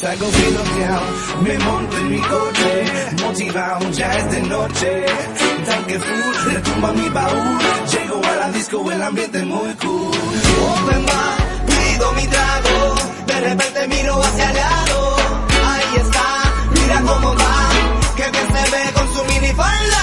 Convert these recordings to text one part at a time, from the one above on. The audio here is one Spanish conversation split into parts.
Salgo piloteado, me monto en mi coche, motivado, ya es de noche. Tanque full, retumba mi baúl, llego a la disco, el ambiente es muy cool. Open bar, pido mi trago, de repente miro hacia el lado. Ahí está, mira cómo va, que bien se ve con su minifalda.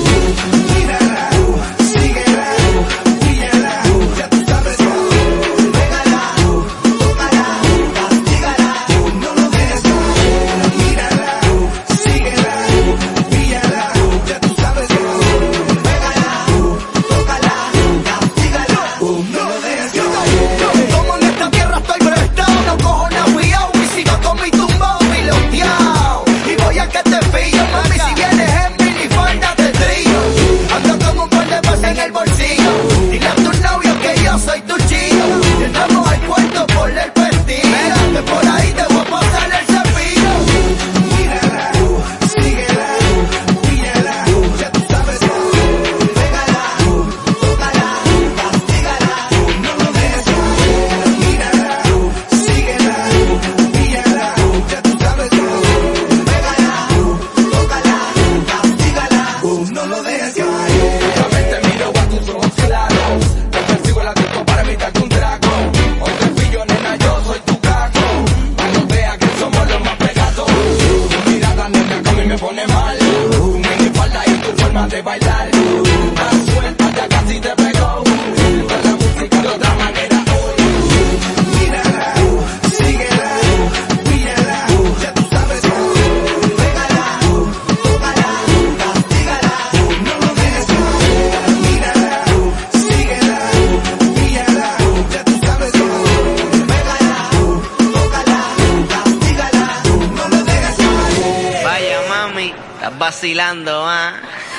Mírala, síguela, píllala, ya tú sabes cómo. Pégala, tócala, castígala, No lo dejes caer. Mírala, síguela, píllala, ya tú sabes cómo. pégala, tócala, castígala. No lo dejes caer. Como en esta tierra estoy prestado, no cojo nada fiao y sigo con mi tumbao piloteado. Y voy a que te pillo, mami, si vienes en minifalda te trillo. Ando como un par de pesos en el bolsillo. Dile a tu novio que yo soy tu chico. Entramos al cuarto por el pestillo, que por ahí te voy a pasar el cepillo. Mírala, síguela, píllala, ya tú sabes cómo. Pégala, tócala, castígala. No lo dejes caer. Mírala, síguela, píllala, ya tú sabes cómo. Pégala, tócala, castígala. No lo dejes caer. Te miro a tus ojos claros, te persigo la disco para evitarte un trago. Hoy te pillo, nena, yo soy tu caco, para que veas que somos los más pegados. Tu mirada, nena, que a mí me pone mal, tu minifalda y tu forma de bailar. Tan suelta, ya casi te pegó, con la música de otra manera hoy. Mírala, síguela, píllala, ya tú sabes cómo. Pégala, tócala, castígala. No lo dejes caer. Mírala, síguela, píllala, ya tú sabes cómo. Pégala, tócala, castígala. No lo dejes caer. Vaya mami, estás vacilando, ¿ah?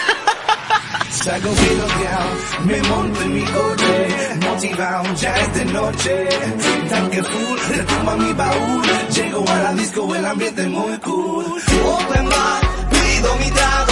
Salgo piloteado, me monto en mi coche, motivado, ya es de noche. Tanque full, retumba mi baúl, llego a la disco, el ambiente es muy cool. Open bar, pido mi trago.